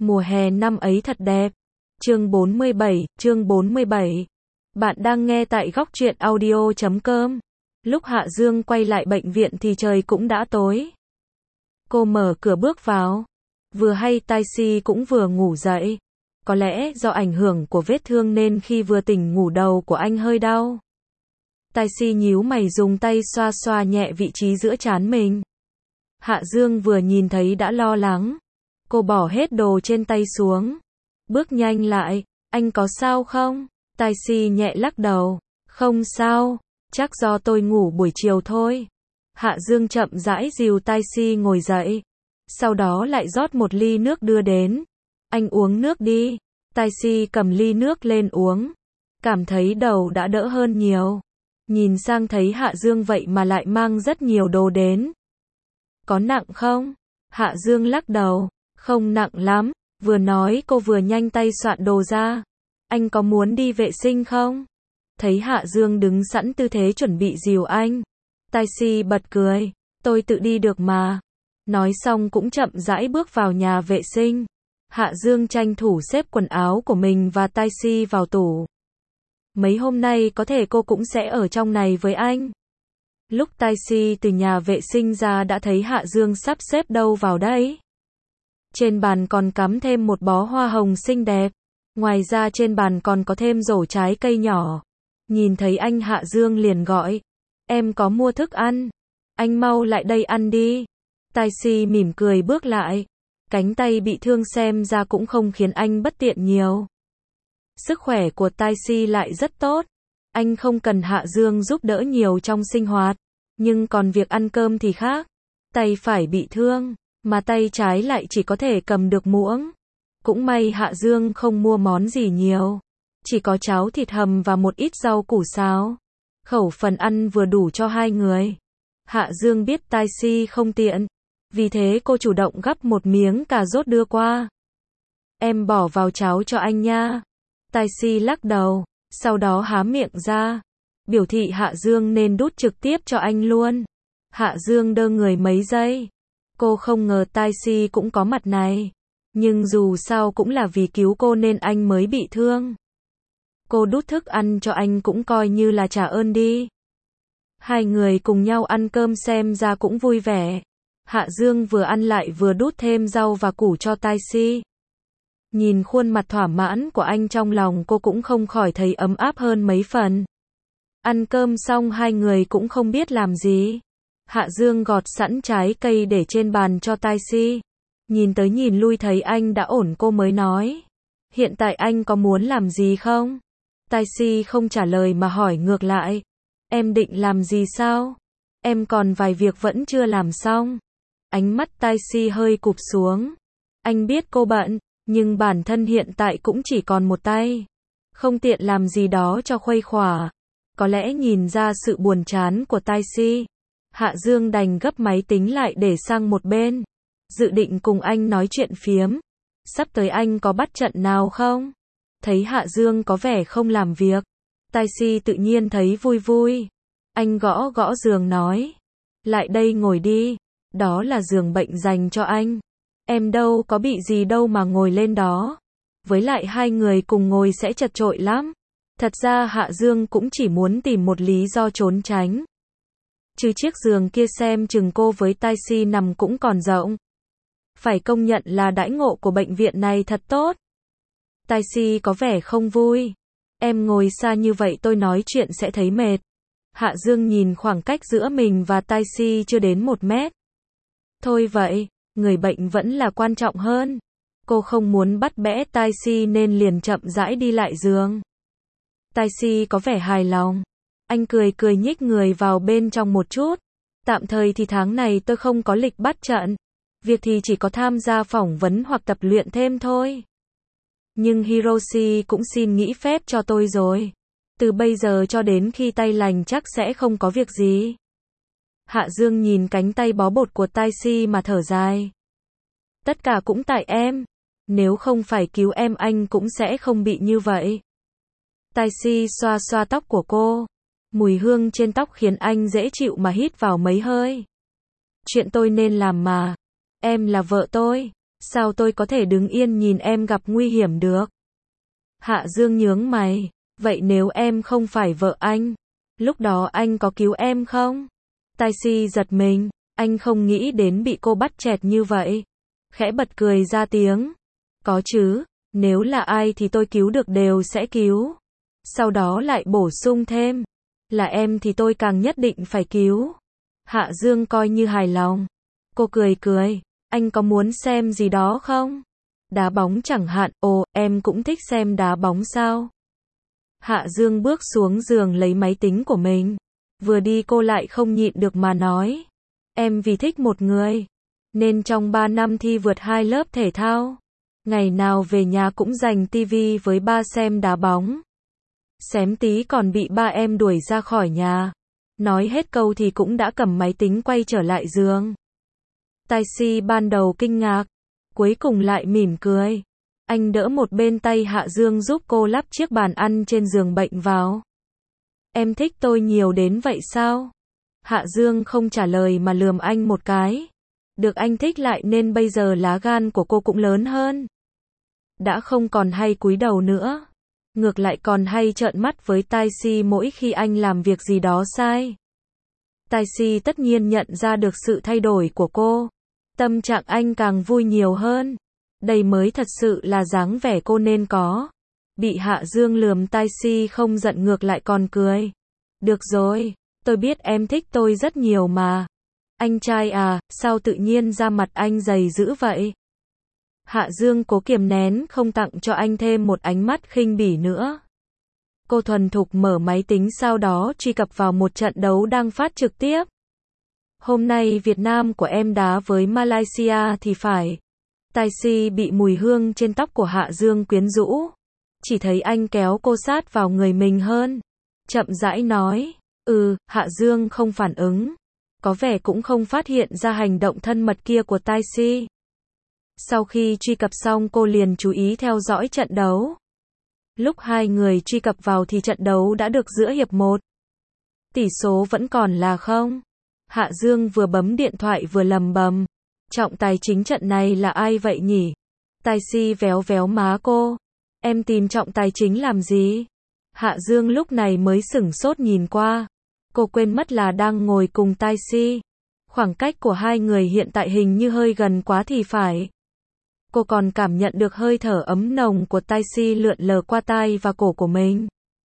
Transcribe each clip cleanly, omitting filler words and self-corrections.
Mùa hè năm ấy thật đẹp. Chương 47. Bạn đang nghe tại góc truyện audio.com. Lúc Hạ Dương quay lại bệnh viện thì trời cũng đã tối. Cô mở cửa bước vào. Vừa hay Taxi cũng vừa ngủ dậy. Có lẽ do ảnh hưởng của vết thương nên khi vừa tỉnh ngủ đầu của anh hơi đau. Taxi nhíu mày dùng tay xoa xoa nhẹ vị trí giữa trán mình. Hạ Dương vừa nhìn thấy đã lo lắng. Cô bỏ hết đồ trên tay xuống. Bước nhanh lại. Anh có sao không? Taxi nhẹ lắc đầu. Không sao. Chắc do tôi ngủ buổi chiều thôi. Hạ Dương chậm rãi dìu Taxi ngồi dậy. Sau đó lại rót một ly nước đưa đến. Anh uống nước đi. Taxi cầm ly nước lên uống. Cảm thấy đầu đã đỡ hơn nhiều. Nhìn sang thấy Hạ Dương vậy mà lại mang rất nhiều đồ đến. Có nặng không? Hạ Dương lắc đầu. Không nặng lắm. Vừa nói cô vừa nhanh tay soạn đồ ra. Anh có muốn đi vệ sinh không? Thấy Hạ Dương đứng sẵn tư thế chuẩn bị dìu anh. Taxi bật cười. Tôi tự đi được mà. Nói xong cũng chậm rãi bước vào nhà vệ sinh. Hạ Dương tranh thủ xếp quần áo của mình và Taxi vào tủ. Mấy hôm nay có thể cô cũng sẽ ở trong này với anh. Lúc Taxi từ nhà vệ sinh ra đã thấy Hạ Dương sắp xếp đâu vào đấy. Trên bàn còn cắm thêm một bó hoa hồng xinh đẹp. Ngoài ra trên bàn còn có thêm rổ trái cây nhỏ. Nhìn thấy anh Hạ Dương liền gọi. Em có mua thức ăn. Anh mau lại đây ăn đi. Taxi mỉm cười bước lại. Cánh tay bị thương xem ra cũng không khiến anh bất tiện nhiều. Sức khỏe của Taxi lại rất tốt. Anh không cần Hạ Dương giúp đỡ nhiều trong sinh hoạt. Nhưng còn việc ăn cơm thì khác. Tay phải bị thương, mà tay trái lại chỉ có thể cầm được muỗng. Cũng may Hạ Dương không mua món gì nhiều. Chỉ có cháo thịt hầm và một ít rau củ xào. Khẩu phần ăn vừa đủ cho hai người. Hạ Dương biết Taxi không tiện. Vì thế cô chủ động gắp một miếng cà rốt đưa qua. Em bỏ vào cháo cho anh nha. Taxi lắc đầu. Sau đó há miệng ra. Biểu thị Hạ Dương nên đút trực tiếp cho anh luôn. Hạ Dương đơ người mấy giây. Cô không ngờ Taxi cũng có mặt này. Nhưng dù sao cũng là vì cứu cô nên anh mới bị thương. Cô đút thức ăn cho anh cũng coi như là trả ơn đi. Hai người cùng nhau ăn cơm xem ra cũng vui vẻ. Hạ Dương vừa ăn lại vừa đút thêm rau và củ cho Taxi. Nhìn khuôn mặt thỏa mãn của anh trong lòng cô cũng không khỏi thấy ấm áp hơn mấy phần. Ăn cơm xong hai người cũng không biết làm gì. Hạ Dương gọt sẵn trái cây để trên bàn cho Taxi. Nhìn tới nhìn lui thấy anh đã ổn cô mới nói. Hiện tại anh có muốn làm gì không? Taxi không trả lời mà hỏi ngược lại. Em định làm gì sao? Em còn vài việc vẫn chưa làm xong. Ánh mắt Taxi hơi cụp xuống. Anh biết cô bận, nhưng bản thân hiện tại cũng chỉ còn một tay. Không tiện làm gì đó cho khuây khỏa. Có lẽ nhìn ra sự buồn chán của Taxi. Hạ Dương đành gấp máy tính lại để sang một bên. Dự định cùng anh nói chuyện phiếm. Sắp tới anh có bắt trận nào không? Thấy Hạ Dương có vẻ không làm việc. Taxi tự nhiên thấy vui vui. Anh gõ gõ giường nói. Lại đây ngồi đi. Đó là giường bệnh dành cho anh. Em đâu có bị gì đâu mà ngồi lên đó. Với lại hai người cùng ngồi sẽ chật chội lắm. Thật ra Hạ Dương cũng chỉ muốn tìm một lý do trốn tránh. Chứ chiếc giường kia xem chừng cô với Taxi nằm cũng còn rộng. Phải công nhận là đãi ngộ của bệnh viện này thật tốt. Taxi có vẻ không vui. Em ngồi xa như vậy tôi nói chuyện sẽ thấy mệt. Hạ Dương nhìn khoảng cách giữa mình và Taxi chưa đến 1 mét. Thôi vậy, người bệnh vẫn là quan trọng hơn. Cô không muốn bắt bẽ Taxi nên liền chậm rãi đi lại giường. Taxi có vẻ hài lòng. Anh cười cười nhích người vào bên trong một chút. Tạm thời thì tháng này tôi không có lịch bắt trận. Việc thì chỉ có tham gia phỏng vấn hoặc tập luyện thêm thôi. Nhưng Hiroshi cũng xin nghỉ phép cho tôi rồi. Từ bây giờ cho đến khi tay lành chắc sẽ không có việc gì. Hạ Dương nhìn cánh tay bó bột của Taxi mà thở dài. Tất cả cũng tại em. Nếu không phải cứu em anh cũng sẽ không bị như vậy. Taxi xoa xoa tóc của cô. Mùi hương trên tóc khiến anh dễ chịu mà hít vào mấy hơi. Chuyện tôi nên làm mà. Em là vợ tôi. Sao tôi có thể đứng yên nhìn em gặp nguy hiểm được? Hạ Dương nhướng mày. Vậy nếu em không phải vợ anh, lúc đó anh có cứu em không? Tai Si giật mình. Anh không nghĩ đến bị cô bắt chẹt như vậy. Khẽ bật cười ra tiếng. Có chứ, nếu là ai thì tôi cứu được đều sẽ cứu. Sau đó lại bổ sung thêm. Là em thì tôi càng nhất định phải cứu. Hạ Dương coi như hài lòng. Cô cười cười. Anh có muốn xem gì đó không? Đá bóng chẳng hạn. Ồ, em cũng thích xem đá bóng sao? Hạ Dương bước xuống giường lấy máy tính của mình. Vừa đi cô lại không nhịn được mà nói. Em vì thích một người, nên trong 3 năm thi vượt 2 lớp thể thao. Ngày nào về nhà cũng dành tivi với ba xem đá bóng. Xém tí còn bị ba em đuổi ra khỏi nhà. Nói hết câu thì cũng đã cầm máy tính quay trở lại giường. Tai Si ban đầu kinh ngạc, cuối cùng lại mỉm cười. Anh đỡ một bên tay Hạ Dương giúp cô lắp chiếc bàn ăn trên giường bệnh vào. Em thích tôi nhiều đến vậy sao? Hạ Dương không trả lời mà lườm anh một cái. Được anh thích lại nên bây giờ lá gan của cô cũng lớn hơn. Đã không còn hay cúi đầu nữa. Ngược lại còn hay trợn mắt với Tai Si mỗi khi anh làm việc gì đó sai. Tai Si tất nhiên nhận ra được sự thay đổi của cô. Tâm trạng anh càng vui nhiều hơn. Đây mới thật sự là dáng vẻ cô nên có. Bị Hạ Dương lườm Tai Si không giận ngược lại còn cười. Được rồi, tôi biết em thích tôi rất nhiều mà. Anh trai à, sao tự nhiên ra mặt anh dày dữ vậy? Hạ Dương cố kiềm nén không tặng cho anh thêm một ánh mắt khinh bỉ nữa. Cô thuần thục mở máy tính sau đó truy cập vào một trận đấu đang phát trực tiếp. Hôm nay Việt Nam của em đá với Malaysia thì phải. Tai Si bị mùi hương trên tóc của Hạ Dương quyến rũ. Chỉ thấy anh kéo cô sát vào người mình hơn. Chậm rãi nói. Hạ Dương không phản ứng. Có vẻ cũng không phát hiện ra hành động thân mật kia của Tai Si. Sau khi truy cập xong cô liền chú ý theo dõi trận đấu. Lúc hai người truy cập vào thì trận đấu đã được giữa hiệp 1. Tỷ số vẫn còn là 0. Hạ Dương vừa bấm điện thoại vừa lầm bầm. Trọng tài chính trận này là ai vậy nhỉ? Tai Si véo véo má cô. Em tìm trọng tài chính làm gì? Hạ Dương lúc này mới sửng sốt nhìn qua. Cô quên mất là đang ngồi cùng Tai Si. Khoảng cách của hai người hiện tại hình như hơi gần quá thì phải. Cô còn cảm nhận được hơi thở ấm nồng của Tai Si lượn lờ qua tai và cổ của mình.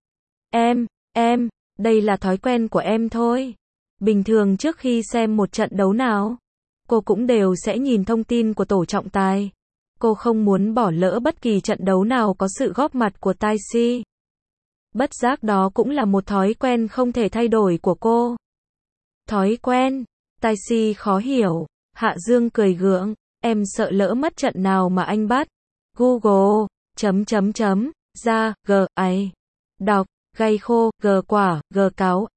Em, đây là thói quen của em thôi. Bình thường trước khi xem một trận đấu nào, cô cũng đều sẽ nhìn thông tin của tổ trọng tài. Cô không muốn bỏ lỡ bất kỳ trận đấu nào có sự góp mặt của Tai Si. Bất giác đó cũng là một thói quen không thể thay đổi của cô. Thói quen? Tai Si khó hiểu. Hạ Dương cười gượng. Em sợ lỡ mất trận nào mà anh bắt. Google, ra, g, ấy. Đọc, gay khô, g quả, g cáo,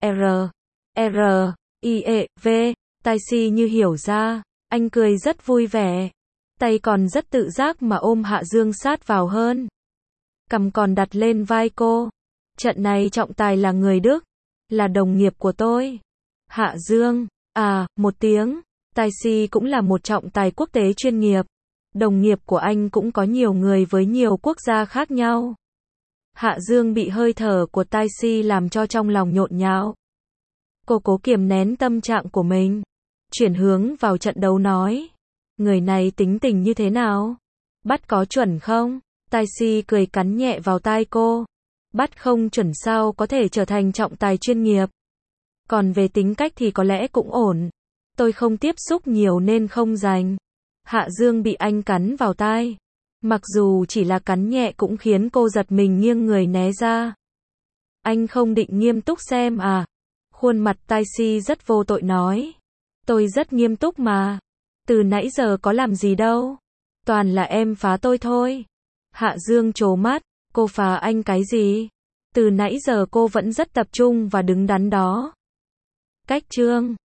i, e, v. Tai Si như hiểu ra. Anh cười rất vui vẻ. Tay còn rất tự giác mà ôm Hạ Dương sát vào hơn. Cằm còn đặt lên vai cô. Trận này trọng tài là người Đức. Là đồng nghiệp của tôi. Hạ Dương, một tiếng. Tai Si cũng là một trọng tài quốc tế chuyên nghiệp. Đồng nghiệp của anh cũng có nhiều người với nhiều quốc gia khác nhau. Hạ Dương bị hơi thở của Tai Si làm cho trong lòng nhộn nhạo. Cô cố kiềm nén tâm trạng của mình. Chuyển hướng vào trận đấu nói. Người này tính tình như thế nào? Bắt có chuẩn không? Tai Si cười cắn nhẹ vào tai cô. Bắt không chuẩn sao có thể trở thành trọng tài chuyên nghiệp. Còn về tính cách thì có lẽ cũng ổn. Tôi không tiếp xúc nhiều nên không rành. Hạ Dương bị anh cắn vào tai. Mặc dù chỉ là cắn nhẹ cũng khiến cô giật mình nghiêng người né ra. Anh không định nghiêm túc xem à? Khuôn mặt Tai Si rất vô tội nói. Tôi rất nghiêm túc mà. Từ nãy giờ có làm gì đâu. Toàn là em phá tôi thôi. Hạ Dương trố mắt. Cô phá anh cái gì? Từ nãy giờ cô vẫn rất tập trung và đứng đắn đó. Cách chương